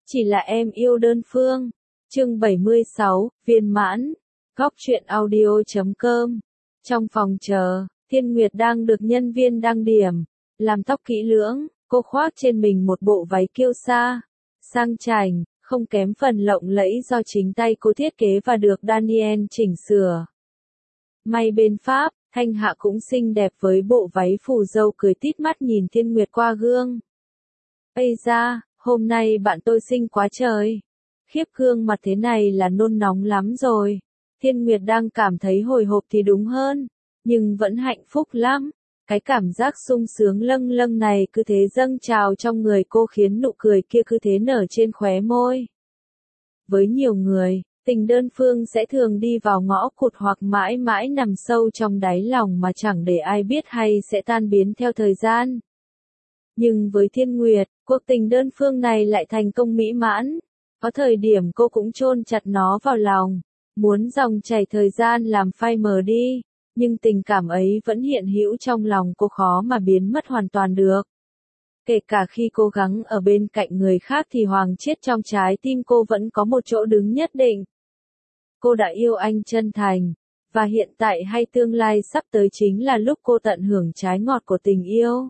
Chỉ là em yêu đơn phương. Chương 76, viên mãn. Góc truyện audio.com. Trong phòng chờ, Thiên Nguyệt đang được nhân viên đăng điểm, làm tóc kỹ lưỡng, cô khoác trên mình một bộ váy kiêu sa, sang chảnh, không kém phần lộng lẫy do chính tay cô thiết kế và được Daniel chỉnh sửa. May bên Pháp, Thanh Hạ cũng xinh đẹp với bộ váy phù dâu cười tít mắt nhìn Thiên Nguyệt qua gương. Ây da, hôm nay bạn tôi xinh quá trời. Khiếp, gương mặt thế này là nôn nóng lắm rồi. Thiên Nguyệt đang cảm thấy hồi hộp thì đúng hơn, nhưng vẫn hạnh phúc lắm. Cái cảm giác sung sướng lâng lâng này cứ thế dâng trào trong người cô khiến nụ cười kia cứ thế nở trên khóe môi. Với nhiều người, tình đơn phương sẽ thường đi vào ngõ cụt hoặc mãi mãi nằm sâu trong đáy lòng mà chẳng để ai biết hay sẽ tan biến theo thời gian. Nhưng với Thiên Nguyệt, cuộc tình đơn phương này lại thành công mỹ mãn. Có thời điểm cô cũng chôn chặt nó vào lòng, muốn dòng chảy thời gian làm phai mờ đi, nhưng tình cảm ấy vẫn hiện hữu trong lòng cô khó mà biến mất hoàn toàn được. Kể cả khi cố gắng ở bên cạnh người khác thì Hoàng Chiết trong trái tim cô vẫn có một chỗ đứng nhất định. Cô đã yêu anh chân thành, và hiện tại hay tương lai sắp tới chính là lúc cô tận hưởng trái ngọt của tình yêu.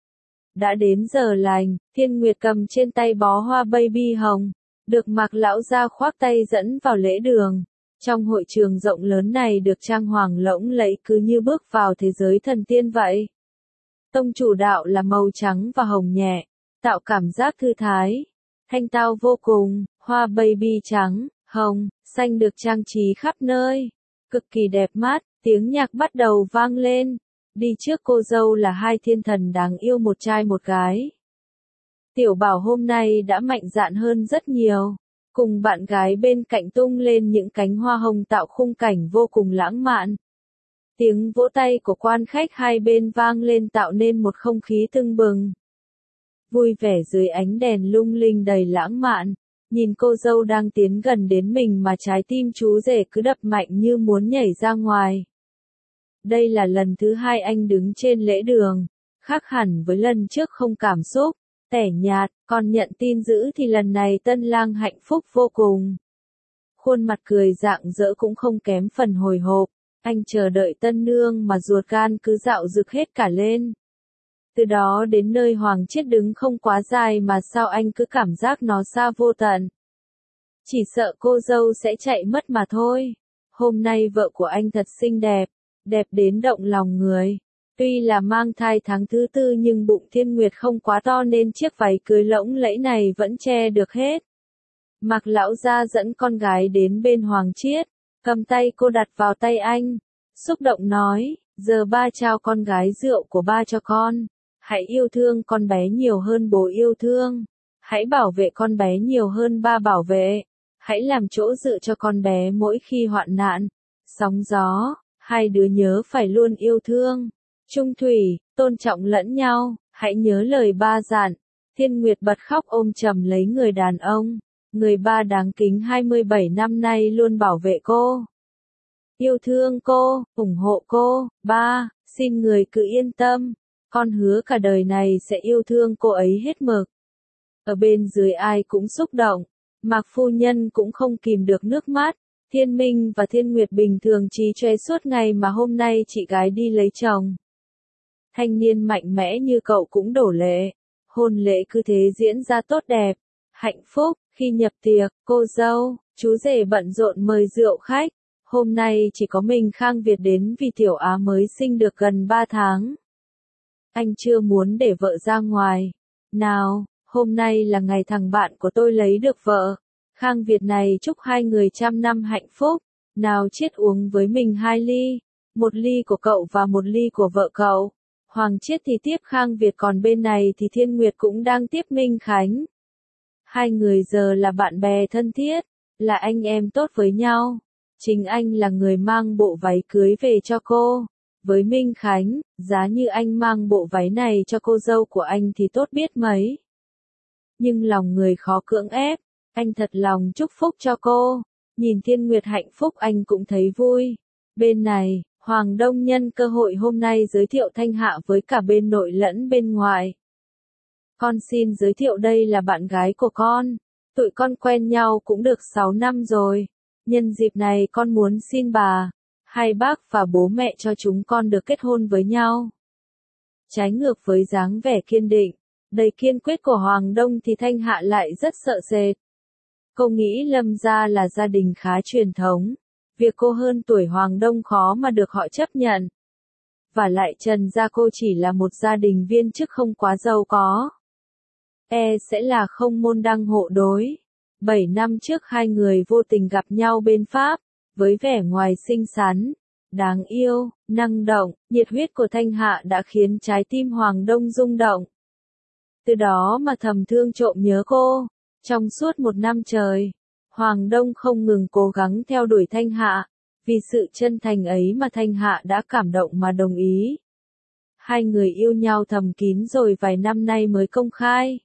Đã đến giờ lành, Thiên Nguyệt cầm trên tay bó hoa baby hồng, được Mạc lão gia khoác tay dẫn vào lễ đường. Trong hội trường rộng lớn này được trang hoàng lộng lẫy cứ như bước vào thế giới thần tiên vậy. Tông chủ đạo là màu trắng và hồng nhẹ, tạo cảm giác thư thái, thanh tao vô cùng. Hoa baby trắng, hồng, xanh được trang trí khắp nơi, cực kỳ đẹp mắt. Tiếng nhạc bắt đầu vang lên. Đi trước cô dâu là hai thiên thần đáng yêu, một trai một gái. Tiểu Bảo hôm nay đã mạnh dạn hơn rất nhiều, cùng bạn gái bên cạnh tung lên những cánh hoa hồng tạo khung cảnh vô cùng lãng mạn. Tiếng vỗ tay của quan khách hai bên vang lên tạo nên một không khí tưng bừng. Vui vẻ dưới ánh đèn lung linh đầy lãng mạn, nhìn cô dâu đang tiến gần đến mình mà trái tim chú rể cứ đập mạnh như muốn nhảy ra ngoài. Đây là lần thứ hai anh đứng trên lễ đường, khác hẳn với lần trước không cảm xúc, tẻ nhạt, còn nhận tin dữ thì lần này tân lang hạnh phúc vô cùng. Khuôn mặt cười rạng rỡ cũng không kém phần hồi hộp, anh chờ đợi tân nương mà ruột gan cứ dạo rực hết cả lên. Từ đó đến nơi Hoàng Chiết đứng không quá dài mà sao anh cứ cảm giác nó xa vô tận. Chỉ sợ cô dâu sẽ chạy mất mà thôi. Hôm nay vợ của anh thật xinh đẹp, đẹp đến động lòng người. Tuy là mang thai tháng thứ tư nhưng bụng Thiên Nguyệt không quá to nên chiếc váy cưới lỗng lẫy này vẫn che được hết. Mạc lão gia dẫn con gái đến bên Hoàng Chiết, cầm tay cô đặt vào tay anh, xúc động nói, giờ ba trao con gái rượu của ba cho con. Hãy yêu thương con bé nhiều hơn bố yêu thương. Hãy bảo vệ con bé nhiều hơn ba bảo vệ. Hãy làm chỗ dựa cho con bé mỗi khi hoạn nạn, sóng gió. Hai đứa nhớ phải luôn yêu thương, chung thủy, tôn trọng lẫn nhau. Hãy nhớ lời ba dặn. Thiên Nguyệt bật khóc ôm chầm lấy người đàn ông, người ba đáng kính 27 năm nay luôn bảo vệ cô, yêu thương cô, ủng hộ cô. Ba, xin người cứ yên tâm, con hứa cả đời này sẽ yêu thương cô ấy hết mực. Ở bên dưới ai cũng xúc động, Mạc phu nhân cũng không kìm được nước mắt. Thiên Minh và Thiên Nguyệt bình thường trì tróe suốt ngày mà hôm nay chị gái đi lấy chồng. Thanh niên mạnh mẽ như cậu cũng đổ lệ. Hôn lễ cứ thế diễn ra tốt đẹp, hạnh phúc. Khi nhập tiệc, cô dâu, chú rể bận rộn mời rượu khách. Hôm nay chỉ có mình Khang Việt đến vì Tiểu Á mới sinh được gần 3 tháng. Anh chưa muốn để vợ ra ngoài. Nào, hôm nay là ngày thằng bạn của tôi lấy được vợ. Khang Việt này chúc hai người trăm năm hạnh phúc. Nào Chiết uống với mình 2 ly. 1 ly của cậu và 1 ly của vợ cậu. Hoàng Chiết thì tiếp Khang Việt, còn bên này thì Thiên Nguyệt cũng đang tiếp Minh Khánh. Hai người giờ là bạn bè thân thiết, là anh em tốt với nhau. Chính anh là người mang bộ váy cưới về cho cô. Với Minh Khánh, giá như anh mang bộ váy này cho cô dâu của anh thì tốt biết mấy. Nhưng lòng người khó cưỡng ép. Anh thật lòng chúc phúc cho cô. Nhìn Thiên Nguyệt hạnh phúc anh cũng thấy vui. Bên này, Hoàng Đông nhân cơ hội hôm nay giới thiệu Thanh Hạ với cả bên nội lẫn bên ngoài. Con xin giới thiệu đây là bạn gái của con. Tụi con quen nhau cũng được 6 năm rồi. Nhân dịp này con muốn xin bà, hai bác và bố mẹ cho chúng con được kết hôn với nhau. Trái ngược với dáng vẻ kiên định, đầy kiên quyết của Hoàng Đông thì Thanh Hạ lại rất sợ sệt. Cô nghĩ Lâm gia là gia đình khá truyền thống. Việc cô hơn tuổi Hoàng Đông khó mà được họ chấp nhận. Và lại Trần gia cô chỉ là một gia đình viên chức không quá giàu có. Sẽ là không môn đăng hộ đối. 7 năm trước hai người vô tình gặp nhau bên Pháp, với vẻ ngoài xinh xắn, đáng yêu, năng động, nhiệt huyết của Thanh Hạ đã khiến trái tim Hoàng Đông rung động. Từ đó mà thầm thương trộm nhớ cô. Trong suốt 1 năm trời, Hoàng Đông không ngừng cố gắng theo đuổi Thanh Hạ. Vì sự chân thành ấy mà Thanh Hạ đã cảm động mà đồng ý. Hai người yêu nhau thầm kín rồi vài năm nay mới công khai.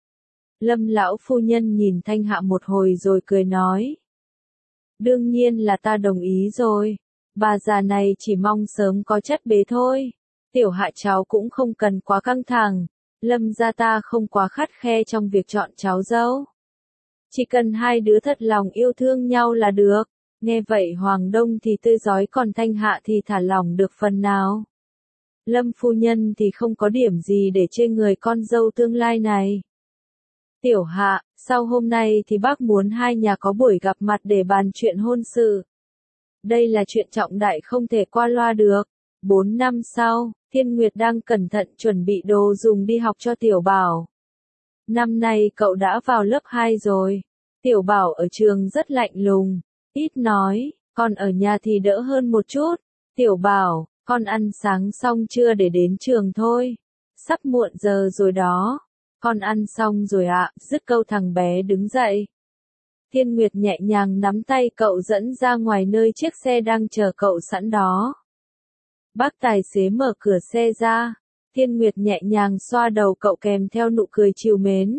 Lâm lão phu nhân nhìn Thanh Hạ một hồi rồi cười nói. Đương nhiên là ta đồng ý rồi. Bà già này chỉ mong sớm có chất bế thôi. Tiểu Hạ cháu cũng không cần quá căng thẳng. Lâm gia ta không quá khắt khe trong việc chọn cháu dâu. Chỉ cần hai đứa thật lòng yêu thương nhau là được. Nghe vậy Hoàng Đông thì tươi rói còn Thanh Hạ thì thả lỏng được phần nào. Lâm phu nhân thì không có điểm gì để chê người con dâu tương lai này. Tiểu Hạ, sau hôm nay thì bác muốn hai nhà có buổi gặp mặt để bàn chuyện hôn sự. Đây là chuyện trọng đại không thể qua loa được. 4 năm sau, Thiên Nguyệt đang cẩn thận chuẩn bị đồ dùng đi học cho Tiểu Bảo. Năm nay cậu đã vào lớp 2 rồi. Tiểu Bảo ở trường rất lạnh lùng, ít nói, còn ở nhà thì đỡ hơn một chút. Tiểu Bảo, con ăn sáng xong chưa để đến trường thôi? Sắp muộn giờ rồi đó. Con ăn xong rồi ạ, dứt câu thằng bé đứng dậy. Thiên Nguyệt nhẹ nhàng nắm tay cậu dẫn ra ngoài nơi chiếc xe đang chờ cậu sẵn đó. Bác tài xế mở cửa xe ra. Thiên Nguyệt nhẹ nhàng xoa đầu cậu kèm theo nụ cười trìu mến.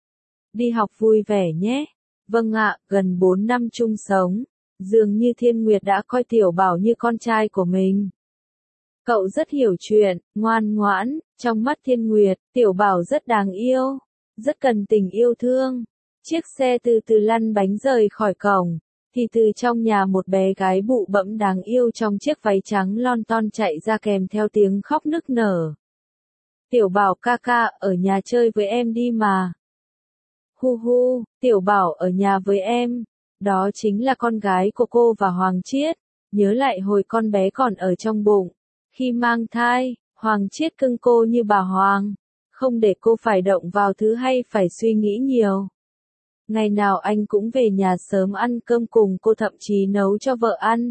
Đi học vui vẻ nhé. Vâng ạ, gần 4 năm chung sống. Dường như Thiên Nguyệt đã coi Tiểu Bảo như con trai của mình. Cậu rất hiểu chuyện, ngoan ngoãn, trong mắt Thiên Nguyệt, Tiểu Bảo rất đáng yêu, rất cần tình yêu thương. Chiếc xe từ từ lăn bánh rời khỏi cổng, thì từ trong nhà một bé gái bụ bẫm đáng yêu trong chiếc váy trắng lon ton chạy ra kèm theo tiếng khóc nức nở. Tiểu Bảo ca ca, ở nhà chơi với em đi mà. Hu hu, Tiểu Bảo ở nhà với em. Đó chính là con gái của cô và Hoàng Chiết. Nhớ lại hồi con bé còn ở trong bụng. Khi mang thai, Hoàng Chiết cưng cô như bà Hoàng. Không để cô phải động vào thứ hay phải suy nghĩ nhiều. Ngày nào anh cũng về nhà sớm ăn cơm cùng cô, thậm chí nấu cho vợ ăn.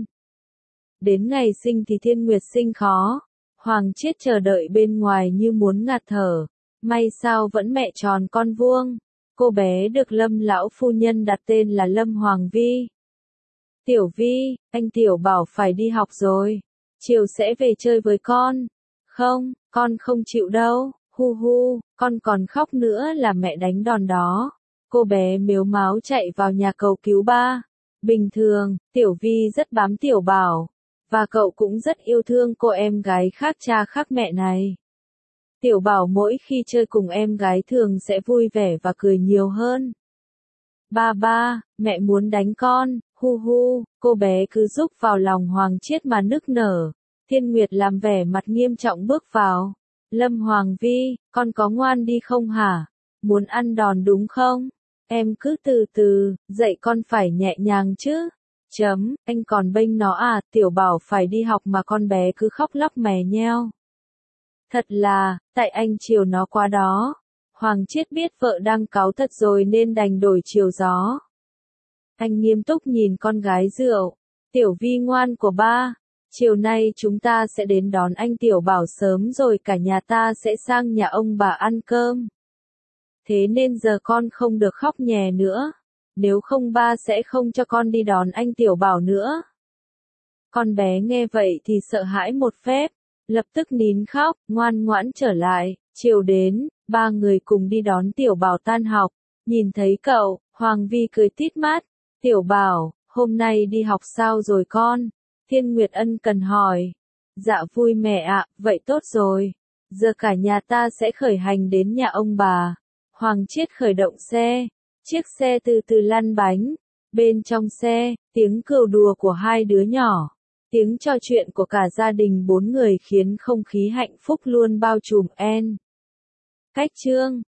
Đến ngày sinh thì Thiên Nguyệt sinh khó. Hoàng Chiết chờ đợi bên ngoài như muốn ngạt thở. May sao vẫn mẹ tròn con vuông. Cô bé được Lâm lão phu nhân đặt tên là Lâm Hoàng Vi. Tiểu Vi, anh Tiểu Bảo phải đi học rồi. Chiều sẽ về chơi với con. Không, con không chịu đâu. Hu hu, con còn khóc nữa là mẹ đánh đòn đó. Cô bé mếu máo chạy vào nhà cầu cứu ba. Bình thường, Tiểu Vi rất bám Tiểu Bảo. Và cậu cũng rất yêu thương cô em gái khác cha khác mẹ này. Tiểu Bảo mỗi khi chơi cùng em gái thường sẽ vui vẻ và cười nhiều hơn. Ba, mẹ muốn đánh con, hu hu, cô bé cứ rúc vào lòng Hoàng Chiết mà nức nở. Thiên Nguyệt làm vẻ mặt nghiêm trọng bước vào. Lâm Hoàng Vi, con có ngoan đi không hả? Muốn ăn đòn đúng không? Em cứ từ từ, dạy con phải nhẹ nhàng chứ. Anh còn bênh nó à, Tiểu Bảo phải đi học mà con bé cứ khóc lóc mè nheo. Thật là, tại anh chiều nó quá đó. Hoàng Chiết biết vợ đang cáu thật rồi nên đành đổi chiều gió. Anh nghiêm túc nhìn con gái rượu. Tiểu Vi ngoan của ba. Chiều nay chúng ta sẽ đến đón anh Tiểu Bảo sớm rồi cả nhà ta sẽ sang nhà ông bà ăn cơm. Thế nên giờ con không được khóc nhè nữa. Nếu không ba sẽ không cho con đi đón anh Tiểu Bảo nữa. Con bé nghe vậy thì sợ hãi một phép. Lập tức nín khóc, ngoan ngoãn trở lại. Chiều đến, ba người cùng đi đón Tiểu Bảo tan học. Nhìn thấy cậu, Hoàng Vi cười tít mắt. Tiểu Bảo, hôm nay đi học sao rồi con? Thiên Nguyệt ân cần hỏi. Dạ vui mẹ ạ, vậy tốt rồi. Giờ cả nhà ta sẽ khởi hành đến nhà ông bà. Hoàng Chiết khởi động xe. Chiếc xe từ từ lăn bánh. Bên trong xe, tiếng cười đùa của hai đứa nhỏ. Tiếng trò chuyện của cả gia đình 4 người khiến không khí hạnh phúc luôn bao trùm En. Cách chương